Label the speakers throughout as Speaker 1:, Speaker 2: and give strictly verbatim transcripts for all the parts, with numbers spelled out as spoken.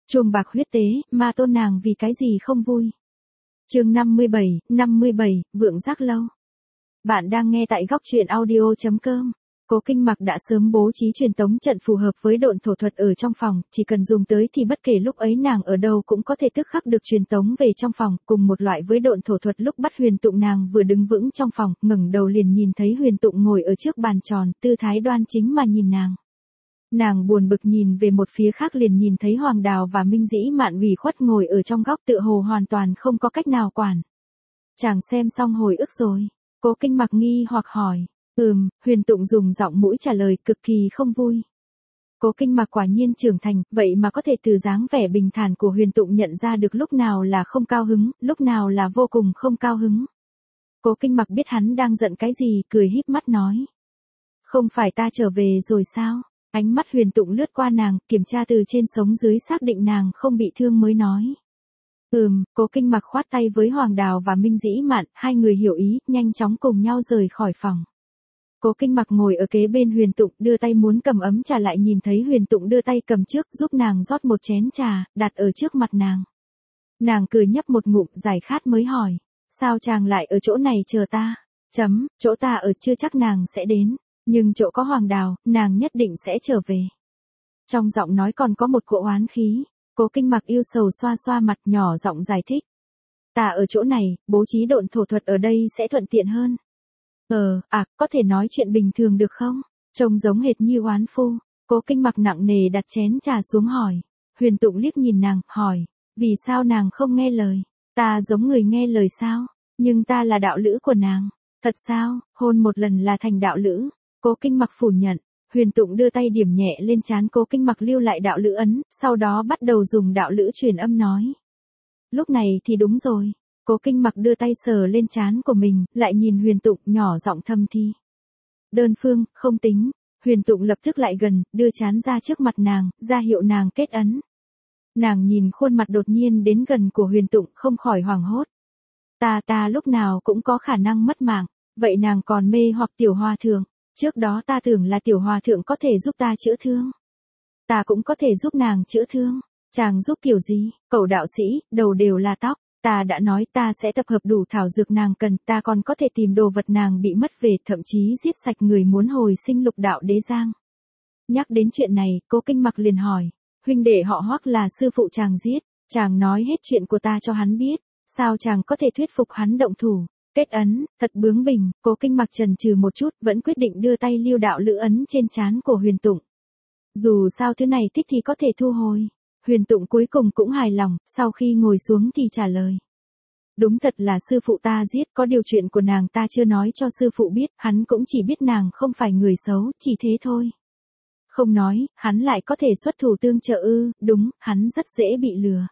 Speaker 1: Chuông bạc huyết tế, Ma Tôn nàng vì cái gì không vui. Chương năm mươi bảy, năm mươi bảy, Vượng Giác Lâu. Bạn đang nghe tại góc truyện audio chấm com. Cố Kinh Mặc đã sớm bố trí truyền tống trận phù hợp với độn thổ thuật ở trong phòng, chỉ cần dùng tới thì bất kể lúc ấy nàng ở đâu cũng có thể tức khắc được truyền tống về trong phòng, cùng một loại với độn thổ thuật lúc bắt Huyền Tụng nàng vừa đứng vững trong phòng, ngẩng đầu liền nhìn thấy Huyền Tụng ngồi ở trước bàn tròn, tư thái đoan chính mà nhìn nàng. Nàng buồn bực nhìn về một phía khác liền nhìn thấy Hoàng Đào và Minh Dĩ Mạn ủy khuất ngồi ở trong góc tựa hồ hoàn toàn không có cách nào quản. Chàng xem xong hồi ức rồi. Cố Kinh Mặc nghi hoặc hỏi. Ừm, Huyền Tụng dùng giọng mũi trả lời cực kỳ không vui. Cố Kinh Mặc quả nhiên trưởng thành, vậy mà có thể từ dáng vẻ bình thản của Huyền Tụng nhận ra được lúc nào là không cao hứng, lúc nào là vô cùng không cao hứng. Cố Kinh Mặc biết hắn đang giận cái gì, cười híp mắt nói. Không phải ta trở về rồi sao? Ánh mắt Huyền Tụng lướt qua nàng, kiểm tra từ trên sống dưới xác định nàng không bị thương mới nói. Ừm, Cố Kinh Mặc khoát tay với Hoàng Đào và Minh Dĩ Mạn, hai người hiểu ý, nhanh chóng cùng nhau rời khỏi phòng. Cố Kinh Mặc ngồi ở kế bên Huyền Tụng, đưa tay muốn cầm ấm trà lại nhìn thấy Huyền Tụng đưa tay cầm trước giúp nàng rót một chén trà, đặt ở trước mặt nàng. Nàng cười nhấp một ngụm giải khát mới hỏi, sao chàng lại ở chỗ này chờ ta? Chấm, chỗ ta ở chưa chắc nàng sẽ đến, nhưng chỗ có Hoàng Đào, nàng nhất định sẽ trở về. Trong giọng nói còn có một cỗ oán khí, Cố Kinh Mặc yêu sầu xoa xoa mặt nhỏ giọng giải thích. Ta ở chỗ này, bố trí độn thổ thuật ở đây sẽ thuận tiện hơn. Ờ, à, có thể nói chuyện bình thường được không? Trông giống hệt như oán phu. Cố Kinh Mặc nặng nề đặt chén trà xuống hỏi. Huyền Tụng liếc nhìn nàng, hỏi. Vì sao nàng không nghe lời? Ta giống người nghe lời sao? Nhưng ta là đạo lữ của nàng. Thật sao? Hôn một lần là thành đạo lữ. Cố Kinh Mặc phủ nhận. Huyền Tụng đưa tay điểm nhẹ lên trán Cố Kinh Mặc lưu lại đạo lữ ấn, sau đó bắt đầu dùng đạo lữ truyền âm nói. Lúc này thì đúng rồi. Cố Kinh Mặc đưa tay sờ lên trán của mình, lại nhìn Huyền Tụng nhỏ giọng thầm thì. Đơn phương, không tính. Huyền Tụng lập tức lại gần, đưa trán ra trước mặt nàng, ra hiệu nàng kết ấn. Nàng nhìn khuôn mặt đột nhiên đến gần của Huyền Tụng không khỏi hoảng hốt. Ta ta lúc nào cũng có khả năng mất mạng, vậy nàng còn mê hoặc Tiểu Hòa Thượng. Trước đó ta tưởng là Tiểu Hòa Thượng có thể giúp ta chữa thương. Ta cũng có thể giúp nàng chữa thương. Chàng giúp kiểu gì? Cẩu đạo sĩ, đầu đều là tóc. Ta đã nói ta sẽ tập hợp đủ thảo dược nàng cần, ta còn có thể tìm đồ vật nàng bị mất về, thậm chí giết sạch người muốn hồi sinh Lục Đạo Đế Giang. Nhắc đến chuyện này, Cố Kinh Mặc liền hỏi, huynh đệ họ Hoắc là sư phụ chàng giết, chàng nói hết chuyện của ta cho hắn biết, sao chàng có thể thuyết phục hắn động thủ? Kết ấn, thật bướng bỉnh. Cố Kinh Mặc chần chừ một chút, vẫn quyết định đưa tay lưu đạo lữ ấn trên trán của Huyền Tụng. Dù sao thứ này thích thì có thể thu hồi. Huyền Tụng cuối cùng cũng hài lòng, sau khi ngồi xuống thì trả lời. Đúng thật là sư phụ ta giết, có điều chuyện của nàng ta chưa nói cho sư phụ biết, hắn cũng chỉ biết nàng không phải người xấu, chỉ thế thôi. Không nói, hắn lại có thể xuất thủ tương trợ ư? Đúng, hắn rất dễ bị lừa.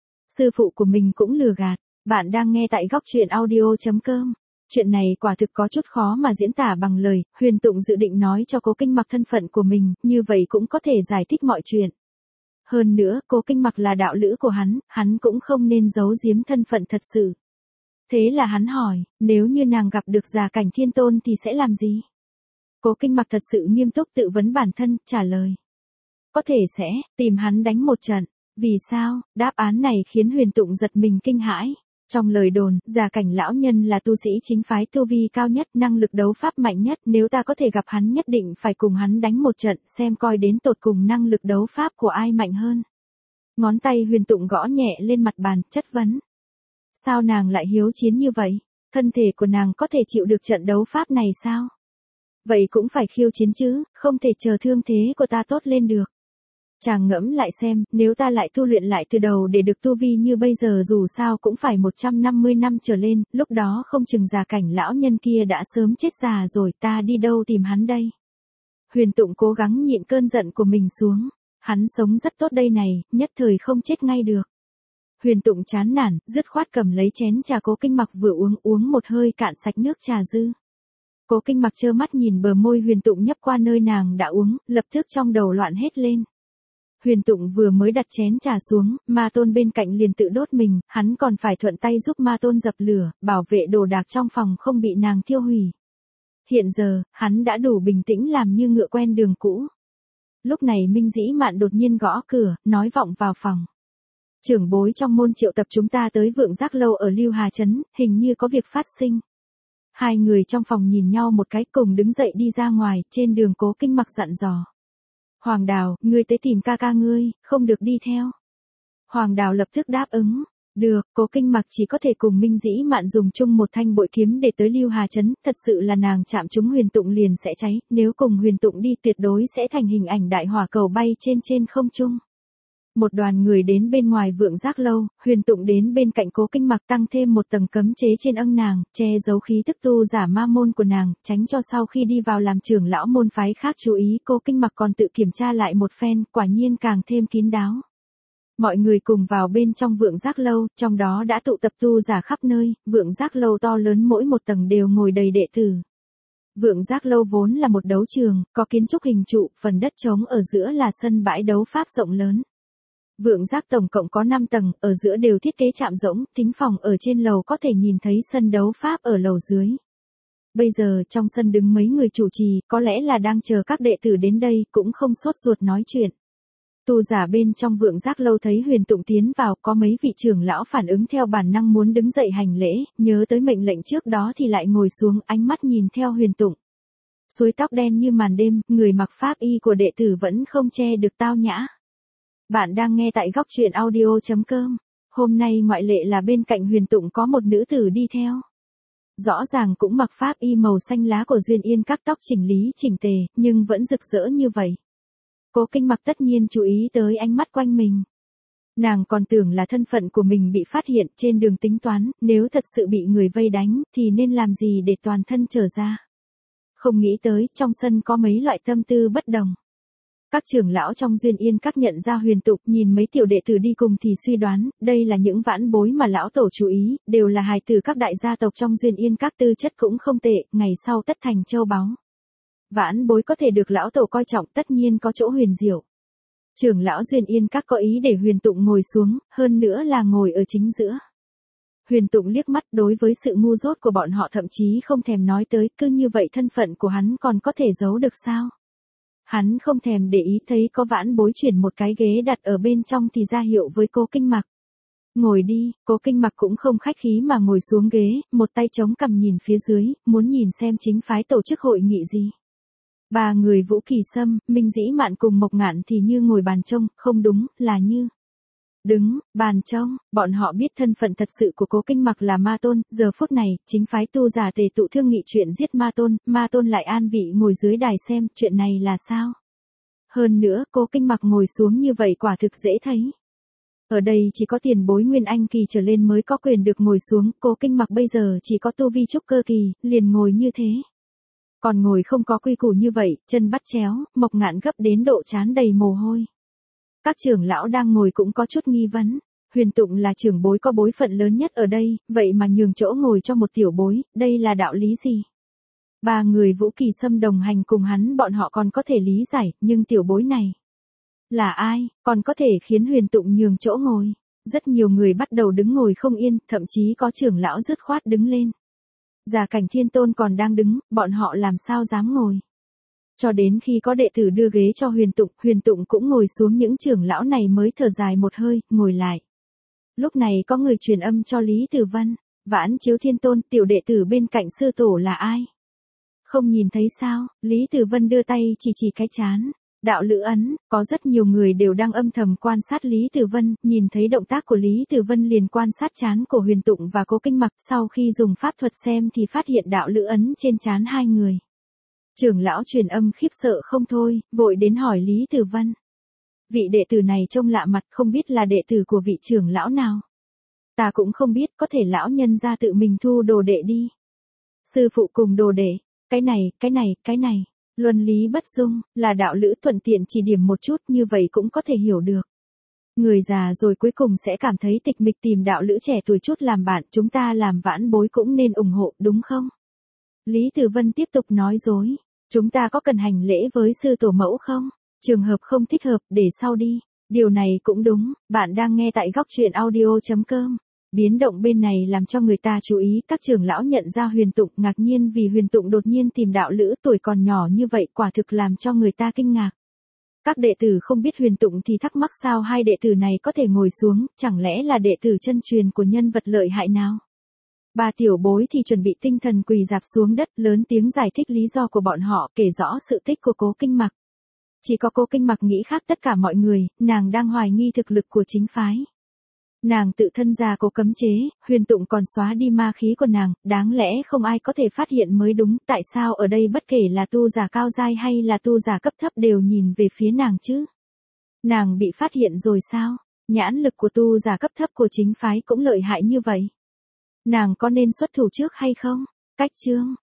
Speaker 1: Sư phụ của mình cũng lừa gạt. Bạn đang nghe tại góc truyện audio chấm com. Chuyện này quả thực có chút khó mà diễn tả bằng lời, Huyền Tụng dự định nói cho Cố Kinh Mặc thân phận của mình, như vậy cũng có thể giải thích mọi chuyện. Hơn nữa, Cố Kinh Mặc là đạo lữ của hắn, hắn cũng không nên giấu giếm thân phận thật sự. Thế là hắn hỏi, nếu như nàng gặp được Già Cảnh Thiên Tôn thì sẽ làm gì? Cố Kinh Mặc thật sự nghiêm túc tự vấn bản thân, trả lời. Có thể sẽ, tìm hắn đánh một trận. Vì sao? Đáp án này khiến Huyền Tụng giật mình kinh hãi. Trong lời đồn, Già Cảnh lão nhân là tu sĩ chính phái tu vi cao nhất, năng lực đấu pháp mạnh nhất, nếu ta có thể gặp hắn nhất định phải cùng hắn đánh một trận, xem coi đến tột cùng năng lực đấu pháp của ai mạnh hơn. Ngón tay Huyền Tụng gõ nhẹ lên mặt bàn, chất vấn. Sao nàng lại hiếu chiến như vậy? Thân thể của nàng có thể chịu được trận đấu pháp này sao? Vậy cũng phải khiêu chiến chứ, không thể chờ thương thế của ta tốt lên được. Chàng ngẫm lại xem, nếu ta lại tu luyện lại từ đầu để được tu vi như bây giờ dù sao cũng phải một trăm năm mươi năm trở lên, lúc đó không chừng Già Cảnh lão nhân kia đã sớm chết già rồi, ta đi đâu tìm hắn đây? Huyền Tụng cố gắng nhịn cơn giận của mình xuống, hắn sống rất tốt đây này, nhất thời không chết ngay được. Huyền Tụng chán nản, dứt khoát cầm lấy chén trà Cố Kinh Mặc vừa uống uống một hơi cạn sạch nước trà dư. Cố Kinh Mặc trơ mắt nhìn bờ môi Huyền Tụng nhấp qua nơi nàng đã uống, lập tức trong đầu loạn hết lên. Huyền Tụng vừa mới đặt chén trà xuống, Ma Tôn bên cạnh liền tự đốt mình, hắn còn phải thuận tay giúp Ma Tôn dập lửa, bảo vệ đồ đạc trong phòng không bị nàng thiêu hủy. Hiện giờ, hắn đã đủ bình tĩnh làm như ngựa quen đường cũ. Lúc này Minh Dĩ Mạn đột nhiên gõ cửa, nói vọng vào phòng. Trưởng bối trong môn triệu tập chúng ta tới Vượng Giác Lâu ở Lưu Hà Trấn, hình như có việc phát sinh. Hai người trong phòng nhìn nhau một cái cùng đứng dậy đi ra ngoài, trên đường Cố Kinh Mặc dặn dò. Hoàng Đào, ngươi tới tìm ca ca ngươi, không được đi theo. Hoàng Đào lập tức đáp ứng. Được, Cố Kinh Mặc chỉ có thể cùng Minh Dĩ Mạn dùng chung một thanh bội kiếm để tới Lưu Hà Trấn, thật sự là nàng chạm trúng Huyền Tụng liền sẽ cháy, nếu cùng Huyền Tụng đi tuyệt đối sẽ thành hình ảnh đại hỏa cầu bay trên trên không trung. Một đoàn người đến bên ngoài Vượng Giác Lâu, Huyền Tụng đến bên cạnh Cố Kinh Mặc tăng thêm một tầng cấm chế trên âng nàng, che giấu khí tức tu giả ma môn của nàng, tránh cho sau khi đi vào làm trưởng lão môn phái khác chú ý. Cố Kinh Mặc còn tự kiểm tra lại một phen, quả nhiên càng thêm kín đáo. Mọi người cùng vào bên trong Vượng Giác Lâu, trong đó đã tụ tập tu giả khắp nơi, Vượng Giác Lâu to lớn mỗi một tầng đều ngồi đầy đệ tử. Vượng Giác Lâu vốn là một đấu trường, có kiến trúc hình trụ, phần đất trống ở giữa là sân bãi đấu pháp rộng lớn. Vượng Giác tổng cộng có năm tầng, ở giữa đều thiết kế trạm rỗng, thính phòng ở trên lầu có thể nhìn thấy sân đấu pháp ở lầu dưới. Bây giờ trong sân đứng mấy người chủ trì, có lẽ là đang chờ các đệ tử đến đây, cũng không sốt ruột nói chuyện. Tu giả bên trong Vượng Giác Lâu thấy Huyền Tụng tiến vào, có mấy vị trưởng lão phản ứng theo bản năng muốn đứng dậy hành lễ, nhớ tới mệnh lệnh trước đó thì lại ngồi xuống, ánh mắt nhìn theo Huyền Tụng. Suối tóc đen như màn đêm, người mặc pháp y của đệ tử vẫn không che được tao nhã. Bạn đang nghe tại góc truyện audio chấm com. Hôm nay ngoại lệ là bên cạnh Huyền Tụng có một nữ tử đi theo. Rõ ràng cũng mặc pháp y màu xanh lá của Duyên Yên Các, tóc chỉnh lý chỉnh tề, nhưng vẫn rực rỡ như vậy. Cố Kinh Mặc tất nhiên chú ý tới ánh mắt quanh mình. Nàng còn tưởng là thân phận của mình bị phát hiện, trên đường tính toán, nếu thật sự bị người vây đánh, thì nên làm gì để toàn thân trở ra. Không nghĩ tới, trong sân có mấy loại tâm tư bất đồng. Các trưởng lão trong Duyên Yên Các nhận ra Huyền Tụng, nhìn mấy tiểu đệ tử đi cùng thì suy đoán, đây là những vãn bối mà lão tổ chú ý, đều là hài tử các đại gia tộc trong Duyên Yên Các, tư chất cũng không tệ, ngày sau tất thành châu báu. Vãn bối có thể được lão tổ coi trọng, tất nhiên có chỗ huyền diệu. Trưởng lão Duyên Yên Các có ý để Huyền Tụng ngồi xuống, hơn nữa là ngồi ở chính giữa. Huyền Tụng liếc mắt, đối với sự ngu dốt của bọn họ thậm chí không thèm nói tới, cứ như vậy thân phận của hắn còn có thể giấu được sao? Hắn không thèm để ý, thấy có vãn bối chuyển một cái ghế đặt ở bên trong thì ra hiệu với Cố Kinh Mặc. Ngồi đi, Cố Kinh Mặc cũng không khách khí mà ngồi xuống ghế, một tay chống cằm nhìn phía dưới, muốn nhìn xem chính phái tổ chức hội nghị gì. Ba người Vũ Kỳ Sâm, Minh Dĩ Mạn cùng Mộc Ngạn thì như ngồi bàn trông, không đúng, là như đứng, bàn trông. Bọn họ biết thân phận thật sự của Cố Kinh Mặc là Ma Tôn, giờ phút này, chính phái tu giả tề tụ thương nghị chuyện giết Ma Tôn, Ma Tôn lại an vị ngồi dưới đài xem, chuyện này là sao? Hơn nữa, Cố Kinh Mặc ngồi xuống như vậy quả thực dễ thấy. Ở đây chỉ có tiền bối Nguyên Anh kỳ trở lên mới có quyền được ngồi xuống, Cố Kinh Mặc bây giờ chỉ có tu vi trúc cơ kỳ, liền ngồi như thế. Còn ngồi không có quy củ như vậy, chân bắt chéo, Mộc Ngạn gấp đến độ trán đầy mồ hôi. Các trưởng lão đang ngồi cũng có chút nghi vấn. Huyền Tụng là trưởng bối có bối phận lớn nhất ở đây, vậy mà nhường chỗ ngồi cho một tiểu bối, đây là đạo lý gì? Ba người Vũ Kỳ Sâm đồng hành cùng hắn, bọn họ còn có thể lý giải, nhưng tiểu bối này là ai, còn có thể khiến Huyền Tụng nhường chỗ ngồi? Rất nhiều người bắt đầu đứng ngồi không yên, thậm chí có trưởng lão dứt khoát đứng lên. Giả Cảnh Thiên Tôn còn đang đứng, bọn họ làm sao dám ngồi. Cho đến khi có đệ tử đưa ghế cho Huyền Tụng, Huyền Tụng cũng ngồi xuống, những trưởng lão này mới thở dài một hơi, ngồi lại. Lúc này có người truyền âm cho Lý Tử Vân, Vãn Chiếu Thiên Tôn, tiểu đệ tử bên cạnh sư tổ là ai? Không nhìn thấy sao? Lý Tử Vân đưa tay chỉ chỉ cái trán. Đạo lữ ấn, có rất nhiều người đều đang âm thầm quan sát Lý Tử Vân, nhìn thấy động tác của Lý Tử Vân liền quan sát trán của Huyền Tụng và Cố Kinh Mặc, sau khi dùng pháp thuật xem thì phát hiện đạo lữ ấn trên trán hai người. Trưởng lão truyền âm khiếp sợ không thôi, vội đến hỏi Lý Tử Vân. Vị đệ tử này trông lạ mặt, không biết là đệ tử của vị trưởng lão nào. Ta cũng không biết, có thể lão nhân ra tự mình thu đồ đệ đi. Sư phụ cùng đồ đệ, cái này, cái này, cái này. Luân lý bất dung, là đạo lữ thuận tiện chỉ điểm một chút, như vậy cũng có thể hiểu được. Người già rồi cuối cùng sẽ cảm thấy tịch mịch, tìm đạo lữ trẻ tuổi chút làm bạn, chúng ta làm vãn bối cũng nên ủng hộ, đúng không? Lý Tử Vân tiếp tục nói dối. Chúng ta có cần hành lễ với sư tổ mẫu không? Trường hợp không thích hợp, để sau đi. Điều này cũng đúng, bạn đang nghe tại góc truyện audio chấm com. Biến động bên này làm cho người ta chú ý, các trưởng lão nhận ra Huyền Tụng, ngạc nhiên vì Huyền Tụng đột nhiên tìm đạo lữ, tuổi còn nhỏ như vậy, quả thực làm cho người ta kinh ngạc. Các đệ tử không biết huyền tụng thì thắc mắc sao hai đệ tử này có thể ngồi xuống, chẳng lẽ là đệ tử chân truyền của nhân vật lợi hại nào? Bà tiểu bối thì chuẩn bị tinh thần quỳ rạp xuống đất, lớn tiếng giải thích lý do của bọn họ, kể rõ sự tích của Cố Kinh Mặc. Chỉ có Cố Kinh Mặc nghĩ khác tất cả mọi người, nàng đang hoài nghi thực lực của chính phái. Nàng tự thân ra cố cấm chế, huyền tụng còn xóa đi ma khí của nàng, đáng lẽ không ai có thể phát hiện mới đúng, tại sao ở đây bất kể là tu giả cao giai hay là tu giả cấp thấp đều nhìn về phía nàng chứ? Nàng bị phát hiện rồi sao? Nhãn lực của tu giả cấp thấp của chính phái cũng lợi hại như vậy. Nàng có nên xuất thủ trước hay không? Cách chương